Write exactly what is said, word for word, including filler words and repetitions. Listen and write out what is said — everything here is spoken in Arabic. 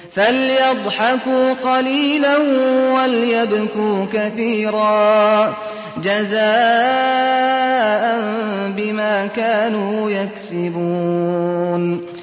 فليضحكوا قليلا وليبكوا كثيرا جزاء بما كانوا يكسبون